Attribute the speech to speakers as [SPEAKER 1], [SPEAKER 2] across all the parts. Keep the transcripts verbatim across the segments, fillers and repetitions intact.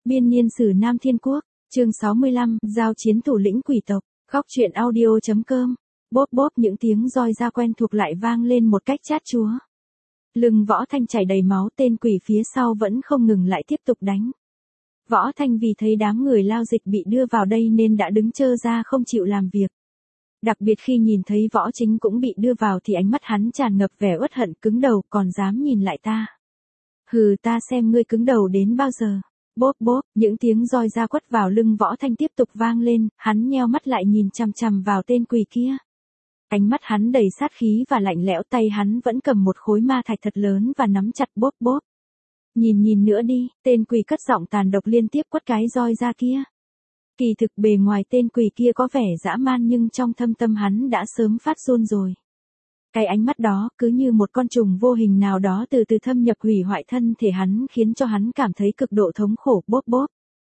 [SPEAKER 1] Biên niên sử Nam Thiên Quốc, chương sáu mươi lăm, giao chiến thủ lĩnh quỷ tộc, góc truyện audio.com. Bốp bốp những tiếng roi da quen thuộc lại vang lên một cách chát chúa. Lưng Võ Thanh chảy đầy máu, tên quỷ phía sau vẫn không ngừng lại tiếp tục đánh. Võ Thanh vì thấy đám người lao dịch bị đưa vào đây nên đã đứng trơ ra không chịu làm việc. Đặc biệt khi nhìn thấy Võ Chính cũng bị đưa vào thì ánh mắt hắn tràn ngập vẻ uất hận, cứng đầu, còn dám nhìn lại ta. Hừ, ta xem ngươi cứng đầu đến bao giờ. Bốp bốp, những tiếng roi da quất vào lưng Võ Thanh tiếp tục vang lên, hắn nheo mắt lại nhìn chằm chằm vào tên quỷ kia. Ánh mắt hắn đầy sát khí và lạnh lẽo, tay hắn vẫn cầm một khối ma thạch thật lớn và nắm chặt. Bốp bốp. Nhìn nhìn nữa đi, tên quỷ cất giọng tàn độc liên tiếp quất cái roi da kia. Kỳ thực bề ngoài tên quỷ kia có vẻ dã man nhưng trong thâm tâm hắn đã sớm phát run rồi. Cái ánh mắt đó cứ như một con trùng vô hình nào đó từ từ thâm nhập hủy hoại thân thể hắn, khiến cho hắn cảm thấy cực độ thống khổ. Bốp bốp.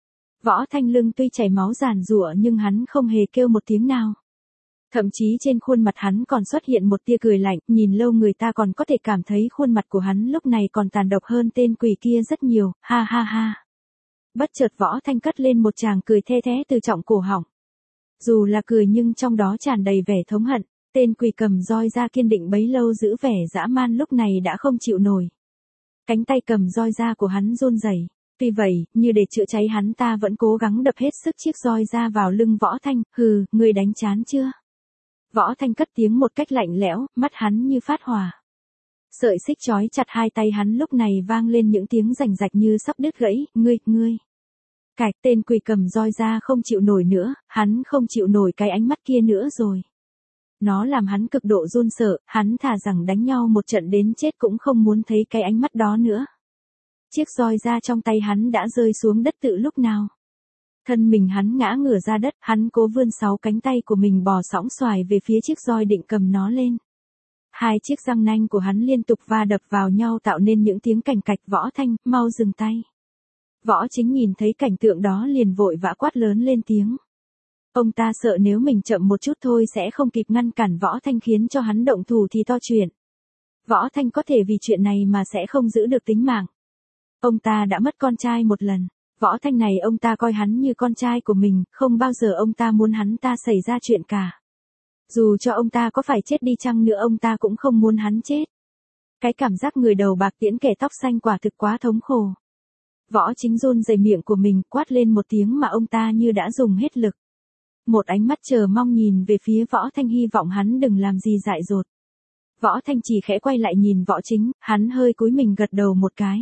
[SPEAKER 1] Võ Thanh lưng tuy chảy máu giàn giụa nhưng hắn không hề kêu một tiếng nào. Thậm chí trên khuôn mặt hắn còn xuất hiện một tia cười lạnh, nhìn lâu người ta còn có thể cảm thấy khuôn mặt của hắn lúc này còn tàn độc hơn tên quỷ kia rất nhiều. Ha ha ha. Bất chợt Võ Thanh cất lên một tràng cười the thé từ trọng cổ họng. Dù là cười nhưng trong đó tràn đầy vẻ thống hận. Tên quỷ cầm roi da kiên định bấy lâu giữ vẻ dã man lúc này đã không chịu nổi. Cánh tay cầm roi da của hắn run rẩy. Tuy vậy, như để chữa cháy hắn ta vẫn cố gắng đập hết sức chiếc roi da vào lưng Võ Thanh. Hừ, ngươi đánh chán chưa? Võ Thanh cất tiếng một cách lạnh lẽo, mắt hắn như phát hỏa. Sợi xích trói chặt hai tay hắn lúc này vang lên những tiếng rành rạch như sắp đứt gãy. Ngươi, ngươi. Cạch, tên quỷ cầm roi da không chịu nổi nữa, hắn không chịu nổi cái ánh mắt kia nữa rồi. Nó làm hắn cực độ run sợ, hắn thà rằng đánh nhau một trận đến chết cũng không muốn thấy cái ánh mắt đó nữa. Chiếc roi da trong tay hắn đã rơi xuống đất từ lúc nào. Thân mình hắn ngã ngửa ra đất, hắn cố vươn sáu cánh tay của mình bò sõng xoài về phía chiếc roi định cầm nó lên. Hai chiếc răng nanh của hắn liên tục va đập vào nhau tạo nên những tiếng cành cạch. Võ Thanh, mau dừng tay. Võ Chính nhìn thấy cảnh tượng đó liền vội vã quát lớn lên tiếng. Ông ta sợ nếu mình chậm một chút thôi sẽ không kịp ngăn cản Võ Thanh khiến cho hắn động thủ thì to chuyện. Võ Thanh có thể vì chuyện này mà sẽ không giữ được tính mạng. Ông ta đã mất con trai một lần. Võ Thanh này ông ta coi hắn như con trai của mình, không bao giờ ông ta muốn hắn ta xảy ra chuyện cả. Dù cho ông ta có phải chết đi chăng nữa ông ta cũng không muốn hắn chết. Cái cảm giác người đầu bạc tiễn kẻ tóc xanh quả thực quá thống khổ. Võ Chính run rẩy miệng của mình, quát lên một tiếng mà ông ta như đã dùng hết lực. Một ánh mắt chờ mong nhìn về phía Võ Thanh hy vọng hắn đừng làm gì dại dột. Võ Thanh chỉ khẽ quay lại nhìn Võ Chính, hắn hơi cúi mình gật đầu một cái.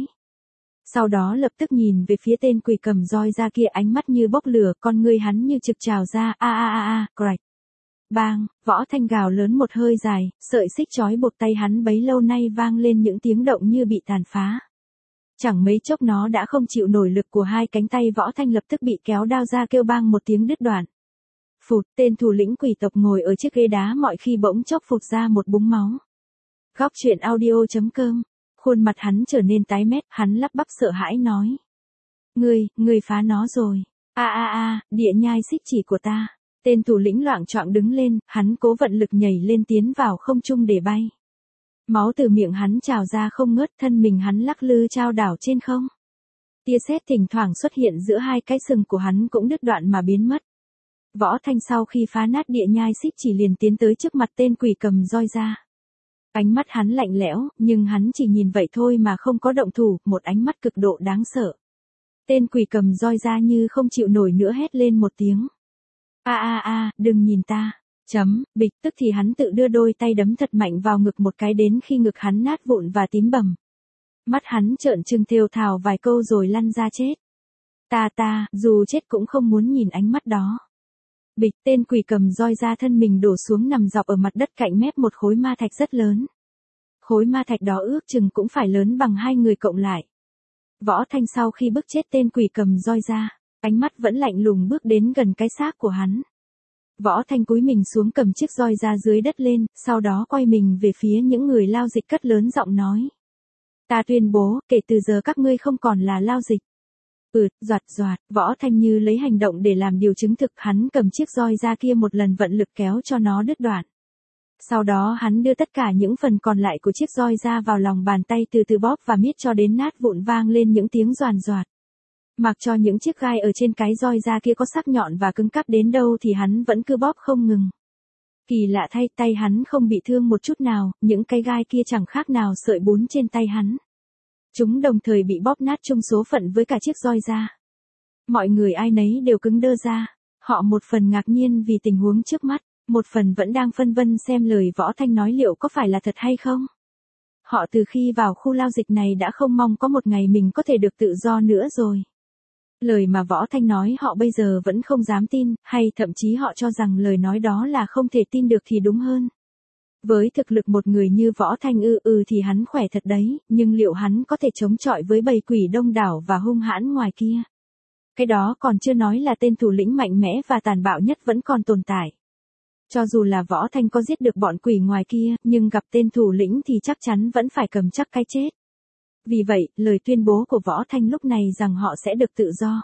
[SPEAKER 1] Sau đó lập tức nhìn về phía tên quỷ cầm roi da kia, ánh mắt như bốc lửa, con ngươi hắn như trực trào ra. A a a a, crạch. Bang, Võ Thanh gào lớn một hơi dài, sợi xích trói buộc tay hắn bấy lâu nay vang lên những tiếng động như bị tàn phá. Chẳng mấy chốc nó đã không chịu nổi lực của hai cánh tay Võ Thanh lập tức bị kéo đao ra kêu bang một tiếng đứt đoạn. Phụt, tên thủ lĩnh quỷ tộc ngồi ở chiếc ghế đá mọi khi bỗng chốc phụt ra một búng máu. Góc truyện audio.com. Khuôn mặt hắn trở nên tái mét, hắn lắp bắp sợ hãi nói. Ngươi, ngươi phá nó rồi. A a a, địa nhai xích chỉ của ta. Tên thủ lĩnh loạng choạng đứng lên, hắn cố vận lực nhảy lên tiến vào không trung để bay. Máu từ miệng hắn trào ra không ngớt, thân mình hắn lắc lư chao đảo trên không. Tia sét thỉnh thoảng xuất hiện giữa hai cái sừng của hắn cũng đứt đoạn mà biến mất. Võ Thanh sau khi phá nát địa nhai xích chỉ liền tiến tới trước mặt tên quỷ cầm roi da. Ánh mắt hắn lạnh lẽo, nhưng hắn chỉ nhìn vậy thôi mà không có động thủ, một ánh mắt cực độ đáng sợ. Tên quỷ cầm roi da như không chịu nổi nữa hét lên một tiếng. A a a, đừng nhìn ta. Chấm, bịch, tức thì hắn tự đưa đôi tay đấm thật mạnh vào ngực một cái đến khi ngực hắn nát vụn và tím bầm. Mắt hắn trợn trừng thều thào vài câu rồi lăn ra chết. Ta ta, dù chết cũng không muốn nhìn ánh mắt đó. Bịch, tên quỷ cầm roi da thân mình đổ xuống nằm dọc ở mặt đất cạnh mép một khối ma thạch rất lớn. Khối ma thạch đó ước chừng cũng phải lớn bằng hai người cộng lại. Võ Thanh sau khi bức chết tên quỷ cầm roi da, ánh mắt vẫn lạnh lùng bước đến gần cái xác của hắn. Võ Thanh cúi mình xuống cầm chiếc roi da dưới đất lên, sau đó quay mình về phía những người lao dịch cất lớn giọng nói. Ta tuyên bố, kể từ giờ các ngươi không còn là lao dịch. Ừ, doạt doạt, Võ Thanh như lấy hành động để làm điều chứng thực, hắn cầm chiếc roi da kia một lần vận lực kéo cho nó đứt đoạn. Sau đó hắn đưa tất cả những phần còn lại của chiếc roi da vào lòng bàn tay từ từ bóp và miết cho đến nát vụn vang lên những tiếng doàn doạt. Mặc cho những chiếc gai ở trên cái roi da kia có sắc nhọn và cứng cáp đến đâu thì hắn vẫn cứ bóp không ngừng. Kỳ lạ thay, tay hắn không bị thương một chút nào, những cái gai kia chẳng khác nào sợi bún trên tay hắn. Chúng đồng thời bị bóp nát chung số phận với cả chiếc roi da. Mọi người ai nấy đều cứng đơ ra, họ một phần ngạc nhiên vì tình huống trước mắt, một phần vẫn đang phân vân xem lời Võ Thanh nói liệu có phải là thật hay không. Họ từ khi vào khu lao dịch này đã không mong có một ngày mình có thể được tự do nữa rồi. Lời mà Võ Thanh nói họ bây giờ vẫn không dám tin, hay thậm chí họ cho rằng lời nói đó là không thể tin được thì đúng hơn. Với thực lực một người như Võ Thanh ư ừ thì hắn khỏe thật đấy, nhưng liệu hắn có thể chống chọi với bầy quỷ đông đảo và hung hãn ngoài kia? Cái đó còn chưa nói là tên thủ lĩnh mạnh mẽ và tàn bạo nhất vẫn còn tồn tại. Cho dù là Võ Thanh có giết được bọn quỷ ngoài kia, nhưng gặp tên thủ lĩnh thì chắc chắn vẫn phải cầm chắc cái chết. Vì vậy, lời tuyên bố của Võ Thanh lúc này rằng họ sẽ được tự do.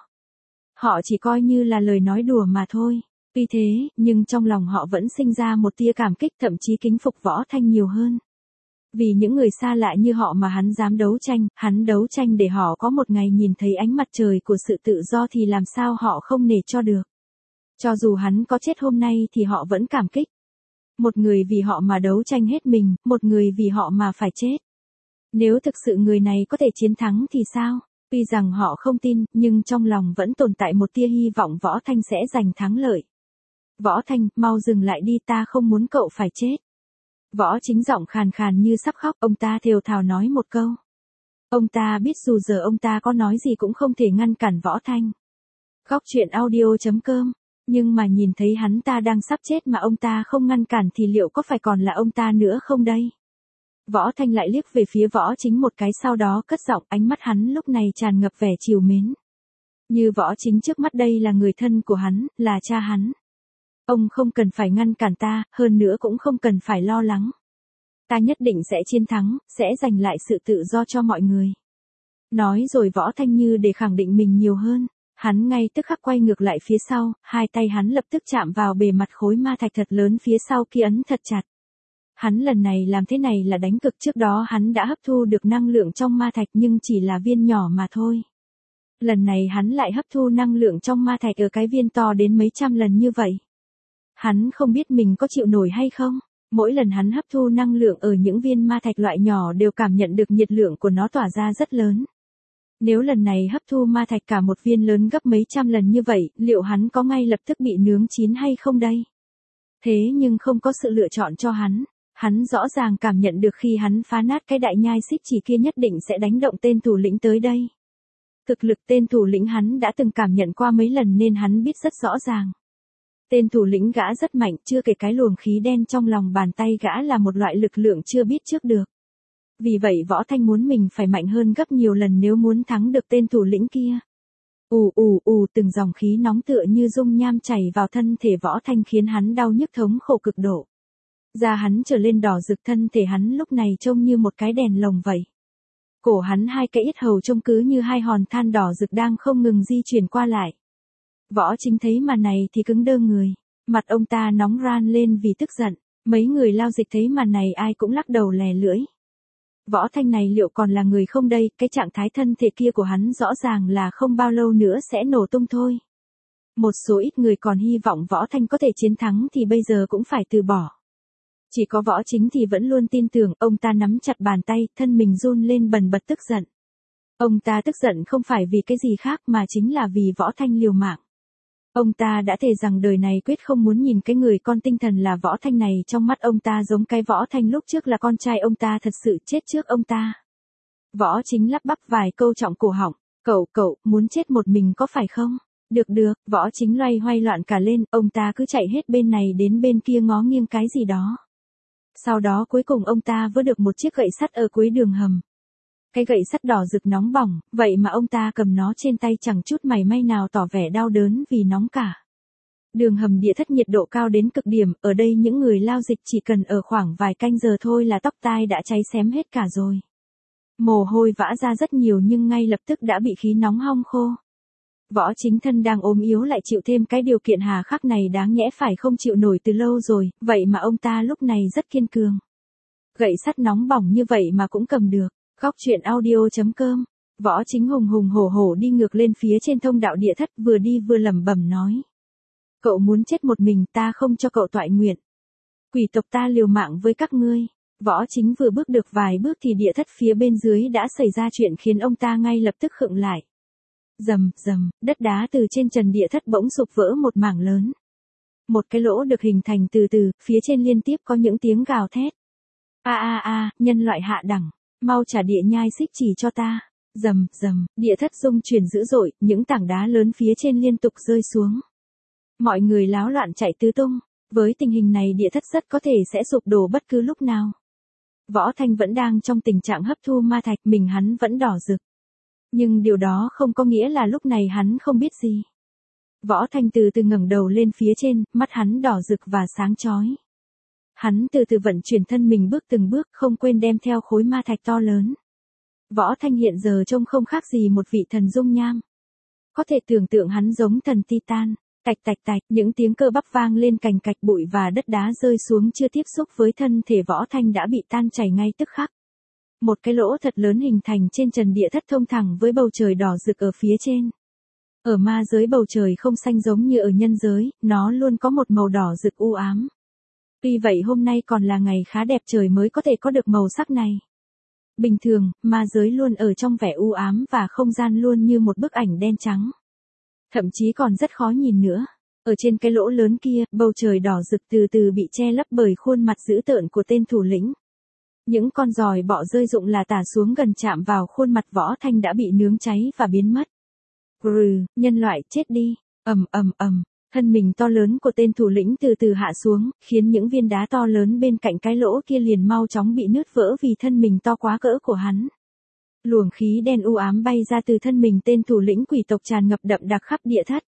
[SPEAKER 1] Họ chỉ coi như là lời nói đùa mà thôi. Tuy thế, nhưng trong lòng họ vẫn sinh ra một tia cảm kích thậm chí kính phục Võ Thanh nhiều hơn. Vì những người xa lạ như họ mà hắn dám đấu tranh, hắn đấu tranh để họ có một ngày nhìn thấy ánh mặt trời của sự tự do thì làm sao họ không nể cho được. Cho dù hắn có chết hôm nay thì họ vẫn cảm kích. Một người vì họ mà đấu tranh hết mình, một người vì họ mà phải chết. Nếu thực sự người này có thể chiến thắng thì sao? Tuy rằng họ không tin, nhưng trong lòng vẫn tồn tại một tia hy vọng Võ Thanh sẽ giành thắng lợi. Võ Thanh, mau dừng lại đi, ta không muốn cậu phải chết. Võ Chính giọng khàn khàn như sắp khóc, ông ta thều thào nói một câu. Ông ta biết dù giờ ông ta có nói gì cũng không thể ngăn cản Võ Thanh. Góc truyện audio chấm com. Nhưng mà nhìn thấy hắn ta đang sắp chết mà ông ta không ngăn cản thì liệu có phải còn là ông ta nữa không đây? Võ Thanh lại liếc về phía Võ Chính một cái sau đó cất giọng, ánh mắt hắn lúc này tràn ngập vẻ trìu mến. Như Võ Chính trước mắt đây là người thân của hắn, là cha hắn. Ông không cần phải ngăn cản ta, hơn nữa cũng không cần phải lo lắng. Ta nhất định sẽ chiến thắng, sẽ giành lại sự tự do cho mọi người. Nói rồi Võ Thanh như để khẳng định mình nhiều hơn. Hắn ngay tức khắc quay ngược lại phía sau, hai tay hắn lập tức chạm vào bề mặt khối ma thạch thật lớn phía sau kia ấn thật chặt. Hắn lần này làm thế này là đánh cực, trước đó hắn đã hấp thu được năng lượng trong ma thạch nhưng chỉ là viên nhỏ mà thôi. Lần này hắn lại hấp thu năng lượng trong ma thạch ở cái viên to đến mấy trăm lần như vậy. Hắn không biết mình có chịu nổi hay không. Mỗi lần hắn hấp thu năng lượng ở những viên ma thạch loại nhỏ đều cảm nhận được nhiệt lượng của nó tỏa ra rất lớn. Nếu lần này hấp thu ma thạch cả một viên lớn gấp mấy trăm lần như vậy, liệu hắn có ngay lập tức bị nướng chín hay không đây? Thế nhưng không có sự lựa chọn cho hắn. Hắn rõ ràng cảm nhận được khi hắn phá nát cái đại nhai xích chỉ kia nhất định sẽ đánh động tên thủ lĩnh tới đây. Thực lực tên thủ lĩnh hắn đã từng cảm nhận qua mấy lần nên hắn biết rất rõ ràng. Tên thủ lĩnh gã rất mạnh, chưa kể cái luồng khí đen trong lòng bàn tay gã là một loại lực lượng chưa biết trước được. Vì vậy Võ Thanh muốn mình phải mạnh hơn gấp nhiều lần nếu muốn thắng được tên thủ lĩnh kia. Ù ù ù, từng dòng khí nóng tựa như dung nham chảy vào thân thể Võ Thanh khiến hắn đau nhức thống khổ cực độ. Da hắn trở lên đỏ rực, thân thể hắn lúc này trông như một cái đèn lồng vậy. Cổ hắn hai cái yết hầu trông cứ như hai hòn than đỏ rực đang không ngừng di chuyển qua lại. Võ Chính thấy màn này thì cứng đơ người. Mặt ông ta nóng ran lên vì tức giận. Mấy người lao dịch thấy màn này ai cũng lắc đầu lè lưỡi. Võ Thanh này liệu còn là người không đây? Cái trạng thái thân thể kia của hắn rõ ràng là không bao lâu nữa sẽ nổ tung thôi. Một số ít người còn hy vọng Võ Thanh có thể chiến thắng thì bây giờ cũng phải từ bỏ. Chỉ có Võ Chính thì vẫn luôn tin tưởng, ông ta nắm chặt bàn tay, thân mình run lên bần bật tức giận. Ông ta tức giận không phải vì cái gì khác mà chính là vì Võ Thanh liều mạng. Ông ta đã thề rằng đời này quyết không muốn nhìn cái người con tinh thần là Võ Thanh này trong mắt ông ta giống cái Võ Thanh lúc trước là con trai ông ta thật sự chết trước ông ta. Võ Chính lắp bắp vài câu trọng cổ họng, cậu cậu, muốn chết một mình có phải không? Được được, Võ Chính loay hoay loạn cả lên, ông ta cứ chạy hết bên này đến bên kia ngó nghiêng cái gì đó. Sau đó cuối cùng ông ta vơ được một chiếc gậy sắt ở cuối đường hầm. Cái gậy sắt đỏ rực nóng bỏng, vậy mà ông ta cầm nó trên tay chẳng chút mảy may nào tỏ vẻ đau đớn vì nóng cả. Đường hầm địa thất nhiệt độ cao đến cực điểm, ở đây những người lao dịch chỉ cần ở khoảng vài canh giờ thôi là tóc tai đã cháy xém hết cả rồi. Mồ hôi vã ra rất nhiều nhưng ngay lập tức đã bị khí nóng hong khô. Võ Chính thân đang ốm yếu lại chịu thêm cái điều kiện hà khắc này đáng nhẽ phải không chịu nổi từ lâu rồi, vậy mà ông ta lúc này rất kiên cường. Gậy sắt nóng bỏng như vậy mà cũng cầm được. Góc truyện audio chấm com Võ Chính hùng hùng hổ hổ đi ngược lên phía trên thông đạo địa thất, vừa đi vừa lẩm bẩm nói. Cậu muốn chết một mình, ta không cho cậu toại nguyện. Quỷ tộc ta liều mạng với các ngươi. Võ Chính vừa bước được vài bước thì địa thất phía bên dưới đã xảy ra chuyện khiến ông ta ngay lập tức khựng lại. Rầm, rầm, đất đá từ trên trần địa thất bỗng sụp vỡ một mảng lớn. Một cái lỗ được hình thành từ từ, phía trên liên tiếp có những tiếng gào thét. A a a, nhân loại hạ đẳng, mau trả địa nhai xích chỉ cho ta. Rầm, rầm, địa thất rung chuyển dữ dội, những tảng đá lớn phía trên liên tục rơi xuống. Mọi người láo loạn chạy tứ tung, với tình hình này địa thất rất có thể sẽ sụp đổ bất cứ lúc nào. Võ Thanh vẫn đang trong tình trạng hấp thu ma thạch, mình hắn vẫn đỏ rực. Nhưng điều đó không có nghĩa là lúc này hắn không biết gì. Võ Thanh từ từ ngẩng đầu lên phía trên, mắt hắn đỏ rực và sáng chói. Hắn từ từ vận chuyển thân mình bước từng bước, không quên đem theo khối ma thạch to lớn. Võ Thanh hiện giờ trông không khác gì một vị thần dung nham. Có thể tưởng tượng hắn giống thần Titan. Tạch tạch tạch, những tiếng cơ bắp vang lên, cành cạch, bụi và đất đá rơi xuống chưa tiếp xúc với thân thể Võ Thanh đã bị tan chảy ngay tức khắc. Một cái lỗ thật lớn hình thành trên trần địa thất thông thẳng với bầu trời đỏ rực ở phía trên. Ở ma giới bầu trời không xanh giống như ở nhân giới, nó luôn có một màu đỏ rực u ám. Tuy vậy hôm nay còn là ngày khá đẹp trời mới có thể có được màu sắc này. Bình thường, ma giới luôn ở trong vẻ u ám và không gian luôn như một bức ảnh đen trắng. Thậm chí còn rất khó nhìn nữa. Ở trên cái lỗ lớn kia, bầu trời đỏ rực từ từ bị che lấp bởi khuôn mặt dữ tợn của tên thủ lĩnh. Những con giòi bọ rơi rụng là tả xuống gần chạm vào khuôn mặt Võ Thanh đã bị nướng cháy và biến mất. Grừ, nhân loại chết đi, ầm ầm ầm, thân mình to lớn của tên thủ lĩnh từ từ hạ xuống, khiến những viên đá to lớn bên cạnh cái lỗ kia liền mau chóng bị nứt vỡ vì thân mình to quá cỡ của hắn. Luồng khí đen u ám bay ra từ thân mình tên thủ lĩnh quỷ tộc tràn ngập đậm đặc khắp địa thất.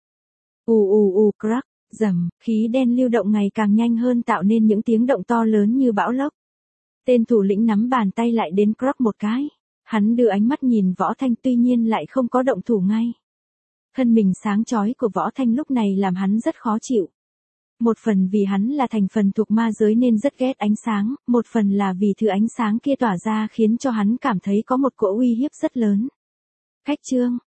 [SPEAKER 1] Ù ù ù crack, rầm, khí đen lưu động ngày càng nhanh hơn tạo nên những tiếng động to lớn như bão lốc. Tên thủ lĩnh nắm bàn tay lại đến crack một cái. Hắn đưa ánh mắt nhìn Võ Thanh tuy nhiên lại không có động thủ ngay. Thân mình sáng chói của Võ Thanh lúc này làm hắn rất khó chịu. Một phần vì hắn là thành phần thuộc ma giới nên rất ghét ánh sáng, một phần là vì thứ ánh sáng kia tỏa ra khiến cho hắn cảm thấy có một cỗ uy hiếp rất lớn. Khách trương,